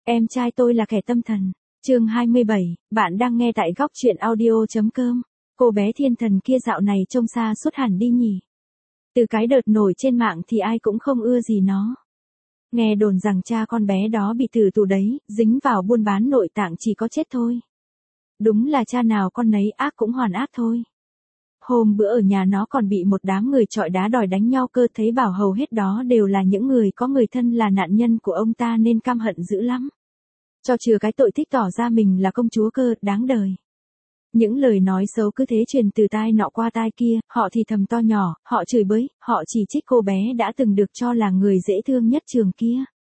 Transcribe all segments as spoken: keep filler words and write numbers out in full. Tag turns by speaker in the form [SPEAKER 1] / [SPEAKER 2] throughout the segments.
[SPEAKER 1] Em trai tôi là kẻ tâm thần. Chương hai mươi bảy, bạn đang nghe tại góc truyện audio.com. Cô bé thiên thần kia dạo này trông xa suốt hẳn đi nhỉ. Từ cái đợt nổi trên mạng thì ai cũng không ưa gì nó. Nghe đồn rằng cha con bé đó bị tử tù đấy, dính vào buôn bán nội tạng chỉ có chết thôi. Đúng là cha nào con nấy ác cũng hoàn ác thôi. Hôm bữa ở nhà nó còn bị một đám người chọi đá đòi đánh nhau cơ, thấy bảo hầu hết đó đều là những người có người thân là nạn nhân của ông ta nên căm hận dữ lắm. Cho chừa cái tội thích tỏ ra mình là công chúa cơ, đáng đời. Những lời nói xấu cứ thế truyền từ tai nọ qua tai kia, họ thì thầm to nhỏ, họ chửi bới, họ chỉ trích cô bé đã từng được cho là người dễ thương nhất trường kia.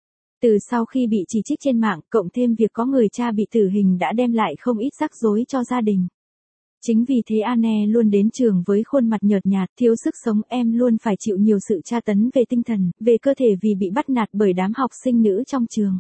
[SPEAKER 1] Từ sau khi bị chỉ trích trên mạng, cộng thêm việc có người cha bị tử hình đã đem lại không ít rắc rối cho gia đình. Chính vì thế Anne luôn đến trường với khuôn mặt nhợt nhạt, thiếu sức sống. Em luôn phải chịu nhiều sự tra tấn về tinh thần, về cơ thể vì bị bắt nạt bởi đám học sinh nữ trong trường.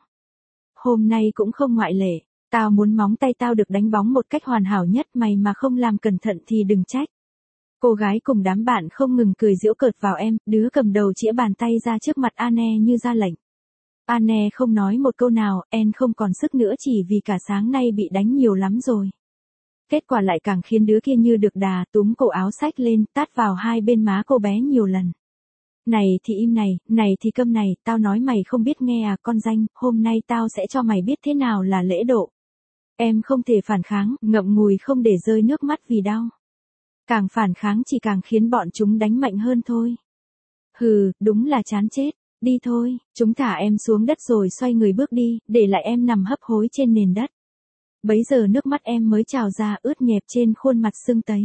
[SPEAKER 1] Hôm nay cũng không ngoại lệ. Tao muốn móng tay tao được đánh bóng một cách hoàn hảo nhất, mày mà không làm cẩn thận thì đừng trách. Cô gái cùng đám bạn không ngừng cười giễu cợt vào em, đứa cầm đầu chĩa bàn tay ra trước mặt Anne như ra lệnh. Anne không nói một câu nào, em không còn sức nữa chỉ vì cả sáng nay bị đánh nhiều lắm rồi. Kết quả lại càng khiến đứa kia như được đà, túm cổ áo xách lên, tát vào hai bên má cô bé nhiều lần. Này thì im này, này thì câm này, tao nói mày không biết nghe à con danh, hôm nay tao sẽ cho mày biết thế nào là lễ độ. Em không thể phản kháng, ngậm ngùi không để rơi nước mắt vì đau. Càng phản kháng chỉ càng khiến bọn chúng đánh mạnh hơn thôi. Hừ, đúng là chán chết, đi thôi, chúng thả em xuống đất rồi xoay người bước đi, để lại em nằm hấp hối trên nền đất. Bấy giờ nước mắt em mới trào ra ướt nhẹp trên khuôn mặt sưng tấy.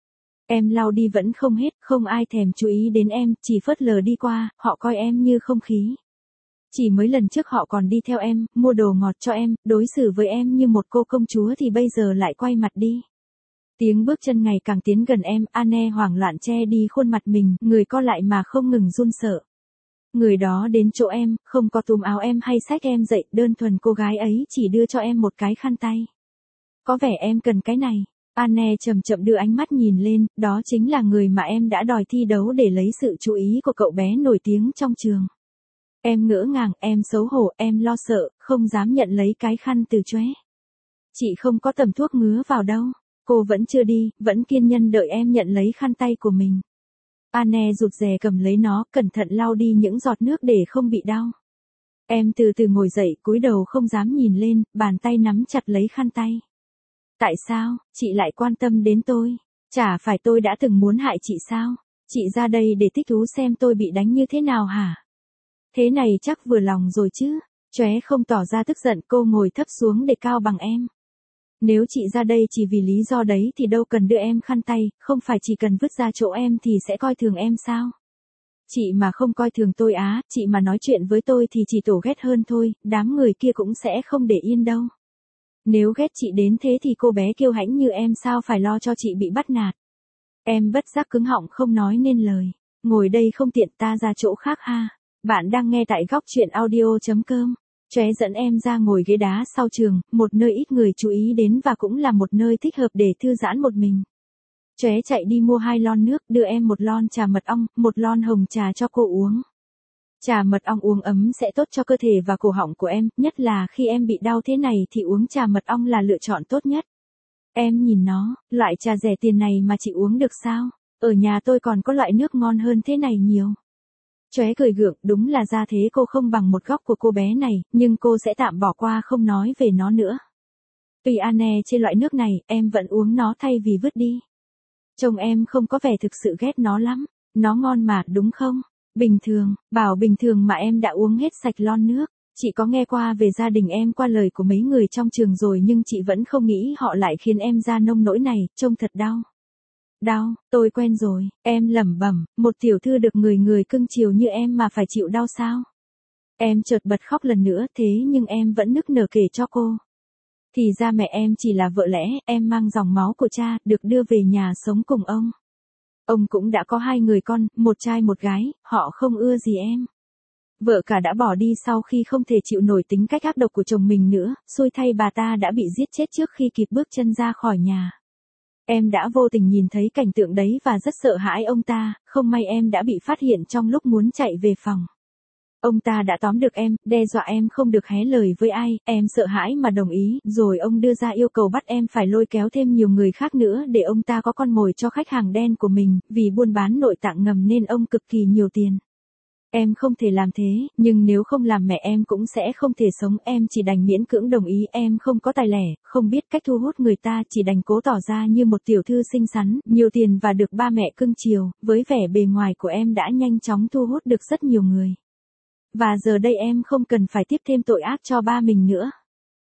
[SPEAKER 1] Em lau đi vẫn không hết, không ai thèm chú ý đến em, chỉ phớt lờ đi qua, họ coi em như không khí. Chỉ mấy lần trước họ còn đi theo em, mua đồ ngọt cho em, đối xử với em như một cô công chúa thì bây giờ lại quay mặt đi. Tiếng bước chân ngày càng tiến gần em, Anne hoảng loạn che đi khuôn mặt mình, người co lại mà không ngừng run sợ. Người đó đến chỗ em, không có túm áo em hay xách em dậy, đơn thuần cô gái ấy chỉ đưa cho em một cái khăn tay. Có vẻ em cần cái này. Anne chậm chậm đưa ánh mắt nhìn lên, đó chính là người mà em đã đòi thi đấu để lấy sự chú ý của cậu bé nổi tiếng trong trường. Em ngỡ ngàng, em xấu hổ, em lo sợ, không dám nhận lấy cái khăn từ chóe. Chị không có tầm thuốc ngứa vào đâu. Cô vẫn chưa đi, vẫn kiên nhẫn đợi em nhận lấy khăn tay của mình. Anne rụt rè cầm lấy nó, cẩn thận lau đi những giọt nước để không bị đau. Em từ từ ngồi dậy, cúi đầu không dám nhìn lên, bàn tay nắm chặt lấy khăn tay. Tại sao, chị lại quan tâm đến tôi? Chả phải tôi đã từng muốn hại chị sao? Chị ra đây để thích thú xem tôi bị đánh như thế nào hả? Thế này chắc vừa lòng rồi chứ? Chóe không tỏ ra tức giận, cô ngồi thấp xuống để cao bằng em. Nếu chị ra đây chỉ vì lý do đấy thì đâu cần đưa em khăn tay, không phải chỉ cần vứt ra chỗ em thì sẽ coi thường em sao? Chị mà không coi thường tôi á, chị mà nói chuyện với tôi thì chỉ tổ ghét hơn thôi, đám người kia cũng sẽ không để yên đâu. Nếu ghét chị đến thế thì cô bé kiêu hãnh như em sao phải lo cho chị bị bắt nạt. Em bất giác cứng họng không nói nên lời. Ngồi đây không tiện, ta ra chỗ khác ha. Bạn đang nghe tại góc truyện audio.com. Chóe dẫn em ra ngồi ghế đá sau trường, một nơi ít người chú ý đến và cũng là một nơi thích hợp để thư giãn một mình. Chóe chạy đi mua hai lon nước, đưa em một lon trà mật ong, một lon hồng trà cho cô uống. Trà mật ong uống ấm sẽ tốt cho cơ thể và cổ họng của em, nhất là khi em bị đau thế này thì uống trà mật ong là lựa chọn tốt nhất. Em nhìn nó, loại trà rẻ tiền này mà chị uống được sao? Ở nhà tôi còn có loại nước ngon hơn thế này nhiều. Chóe cười gượng, đúng là ra thế cô không bằng một góc của cô bé này, nhưng cô sẽ tạm bỏ qua không nói về nó nữa. Tuy Anne chê loại nước này, em vẫn uống nó thay vì vứt đi. Trông em không có vẻ thực sự ghét nó lắm, nó ngon mà, đúng không? Bình thường, bảo bình thường mà em đã uống hết sạch lon nước. Chị có nghe qua về gia đình em qua lời của mấy người trong trường rồi nhưng chị vẫn không nghĩ họ lại khiến em ra nông nỗi này, trông thật đau. Đau, tôi quen rồi, em lẩm bẩm, một tiểu thư được người người cưng chiều như em mà phải chịu đau sao? Em chợt bật khóc lần nữa, thế nhưng em vẫn nức nở kể cho cô. Thì ra mẹ em chỉ là vợ lẽ, em mang dòng máu của cha, được đưa về nhà sống cùng ông. Ông cũng đã có hai người con, một trai một gái, họ không ưa gì em. Vợ cả đã bỏ đi sau khi không thể chịu nổi tính cách ác độc của chồng mình nữa, xui thay bà ta đã bị giết chết trước khi kịp bước chân ra khỏi nhà. Em đã vô tình nhìn thấy cảnh tượng đấy và rất sợ hãi ông ta, không may em đã bị phát hiện trong lúc muốn chạy về phòng. Ông ta đã tóm được em, đe dọa em không được hé lời với ai, em sợ hãi mà đồng ý, rồi ông đưa ra yêu cầu bắt em phải lôi kéo thêm nhiều người khác nữa để ông ta có con mồi cho khách hàng đen của mình, vì buôn bán nội tạng ngầm nên ông cực kỳ nhiều tiền. Em không thể làm thế, nhưng nếu không làm mẹ em cũng sẽ không thể sống, em chỉ đành miễn cưỡng đồng ý, em không có tài lẻ, không biết cách thu hút người ta, chỉ đành cố tỏ ra như một tiểu thư xinh xắn, nhiều tiền và được ba mẹ cưng chiều, với vẻ bề ngoài của em đã nhanh chóng thu hút được rất nhiều người. Và giờ đây em không cần phải tiếp thêm tội ác cho ba mình nữa.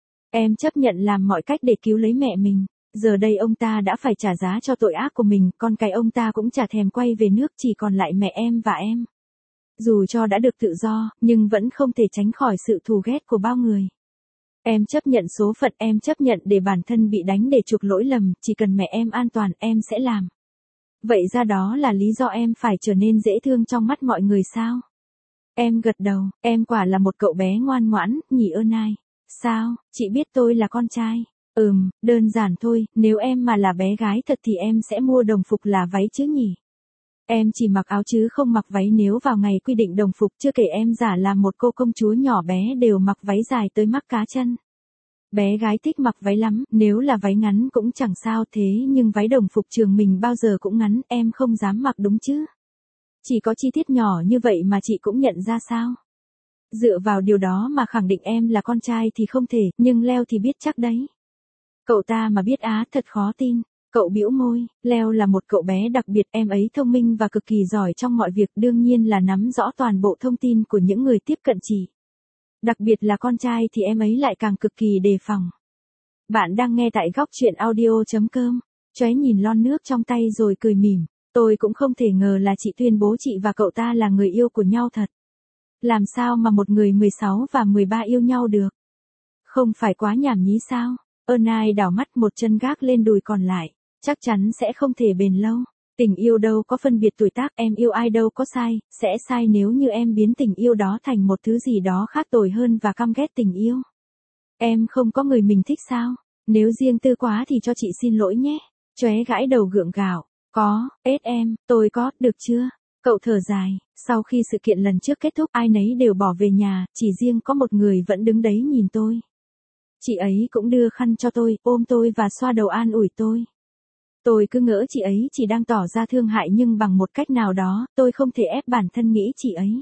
[SPEAKER 1] Em chấp nhận làm mọi cách để cứu lấy mẹ mình. Giờ đây ông ta đã phải trả giá cho tội ác của mình, con cái ông ta cũng chả thèm quay về nước, chỉ còn lại mẹ em và em. Dù cho đã được tự do, nhưng vẫn không thể tránh khỏi sự thù ghét của bao người. Em chấp nhận số phận, em chấp nhận để bản thân bị đánh để chuộc lỗi lầm, chỉ cần mẹ em an toàn em sẽ làm. Vậy ra đó là lý do em phải trở nên dễ thương trong mắt mọi người sao? Em gật đầu, em quả là một cậu bé ngoan ngoãn, nhỉ ơn ai. Sao, chị biết tôi là con trai? Ừm, đơn giản thôi, nếu em mà là bé gái thật thì em sẽ mua đồng phục là váy chứ nhỉ? Em chỉ mặc áo chứ không mặc váy nếu vào ngày quy định đồng phục, chưa kể em giả làm một cô công chúa nhỏ bé đều mặc váy dài tới mắc cá chân. Bé gái thích mặc váy lắm, nếu là váy ngắn cũng chẳng sao, thế nhưng váy đồng phục trường mình bao giờ cũng ngắn, em không dám mặc đúng chứ? Chỉ có chi tiết nhỏ như vậy mà chị cũng nhận ra sao? Dựa vào điều đó mà khẳng định em là con trai thì không thể, nhưng Leo thì biết chắc đấy. Cậu ta mà biết á, thật khó tin. Cậu bĩu môi, Leo là một cậu bé đặc biệt, em ấy thông minh và cực kỳ giỏi trong mọi việc, đương nhiên là nắm rõ toàn bộ thông tin của những người tiếp cận chị. Đặc biệt là con trai thì em ấy lại càng cực kỳ đề phòng. Bạn đang nghe tại góc truyện audio chấm com. Chóe nhìn lon nước trong tay rồi cười mỉm. Tôi cũng không thể ngờ là chị tuyên bố chị và cậu ta là người yêu của nhau thật. Làm sao mà một người mười sáu và mười ba yêu nhau được? Không phải quá nhảm nhí sao? Ernai đảo mắt, một chân gác lên đùi còn lại. Chắc chắn sẽ không thể bền lâu. Tình yêu đâu có phân biệt tuổi tác, em yêu ai đâu có sai, sẽ sai nếu như em biến tình yêu đó thành một thứ gì đó khác tồi hơn và căm ghét tình yêu. Em không có người mình thích sao? Nếu riêng tư quá thì cho chị xin lỗi nhé. Chóe gãi đầu gượng gạo. Có, ết em, tôi có, được chưa? Cậu thở dài, sau khi sự kiện lần trước kết thúc ai nấy đều bỏ về nhà, chỉ riêng có một người vẫn đứng đấy nhìn tôi. Chị ấy cũng đưa khăn cho tôi, ôm tôi và xoa đầu an ủi tôi. Tôi cứ ngỡ chị ấy chỉ đang tỏ ra thương hại nhưng bằng một cách nào đó, tôi không thể ép bản thân nghĩ chị ấy.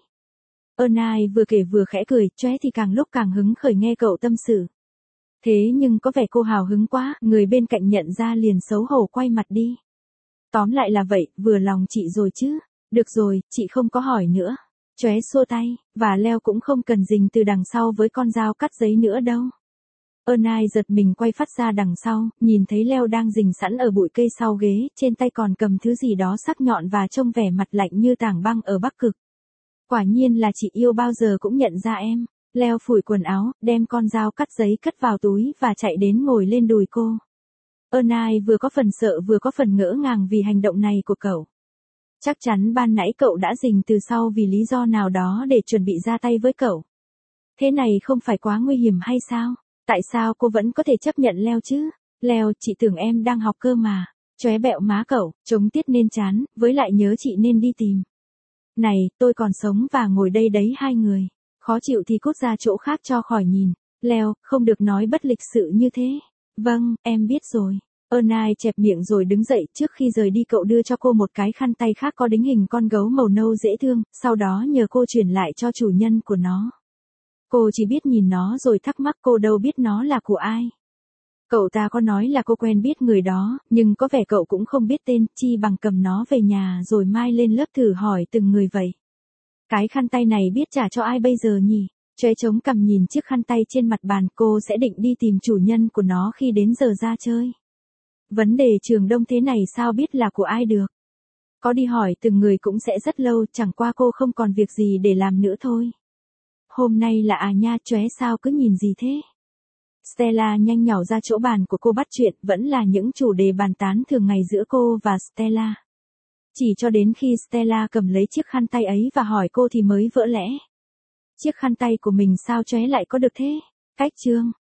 [SPEAKER 1] Ernai vừa kể vừa khẽ cười, Chóe thì càng lúc càng hứng khởi nghe cậu tâm sự. Thế nhưng có vẻ cô hào hứng quá, người bên cạnh nhận ra liền xấu hổ quay mặt đi. Tóm lại là vậy, vừa lòng chị rồi chứ. Được rồi, chị không có hỏi nữa. Chóe xua tay, và Leo cũng không cần rình từ đằng sau với con dao cắt giấy nữa đâu. Ernai giật mình quay phát ra đằng sau, nhìn thấy Leo đang rình sẵn ở bụi cây sau ghế, trên tay còn cầm thứ gì đó sắc nhọn và trông vẻ mặt lạnh như tảng băng ở Bắc Cực. Quả nhiên là chị yêu bao giờ cũng nhận ra em. Leo phủi quần áo, đem con dao cắt giấy cất vào túi và chạy đến ngồi lên đùi cô. Ernai vừa có phần sợ vừa có phần ngỡ ngàng vì hành động này của cậu. Chắc chắn ban nãy cậu đã rình từ sau vì lý do nào đó để chuẩn bị ra tay với cậu. Thế này không phải quá nguy hiểm hay sao? Tại sao cô vẫn có thể chấp nhận Leo chứ? Leo, chị tưởng em đang học cơ mà. Chóe bẹo má cậu, chống tiết nên chán, với lại nhớ chị nên đi tìm. Này, tôi còn sống và ngồi đây đấy hai người. Khó chịu thì cút ra chỗ khác cho khỏi nhìn. Leo, không được nói bất lịch sự như thế. Vâng, em biết rồi. Ernai chẹp miệng rồi đứng dậy, trước khi rời đi cậu đưa cho cô một cái khăn tay khác có đính hình con gấu màu nâu dễ thương, sau đó nhờ cô chuyển lại cho chủ nhân của nó. Cô chỉ biết nhìn nó rồi thắc mắc, cô đâu biết nó là của ai. Cậu ta có nói là cô quen biết người đó, nhưng có vẻ cậu cũng không biết tên, chi bằng cầm nó về nhà rồi mai lên lớp thử hỏi từng người vậy. Cái khăn tay này biết trả cho ai bây giờ nhỉ? Chóe chống cằm nhìn chiếc khăn tay trên mặt bàn, cô sẽ định đi tìm chủ nhân của nó khi đến giờ ra chơi. Vấn đề trường đông thế này sao biết là của ai được? Có đi hỏi từng người cũng sẽ rất lâu, chẳng qua cô không còn việc gì để làm nữa thôi. Hôm nay là à nha, Chóe sao cứ nhìn gì thế? Stella nhanh nhảu ra chỗ bàn của cô bắt chuyện, vẫn là những chủ đề bàn tán thường ngày giữa cô và Stella. Chỉ cho đến khi Stella cầm lấy chiếc khăn tay ấy và hỏi cô thì mới vỡ lẽ. Chiếc khăn tay của mình sao Chóe lại có được thế? Cách chương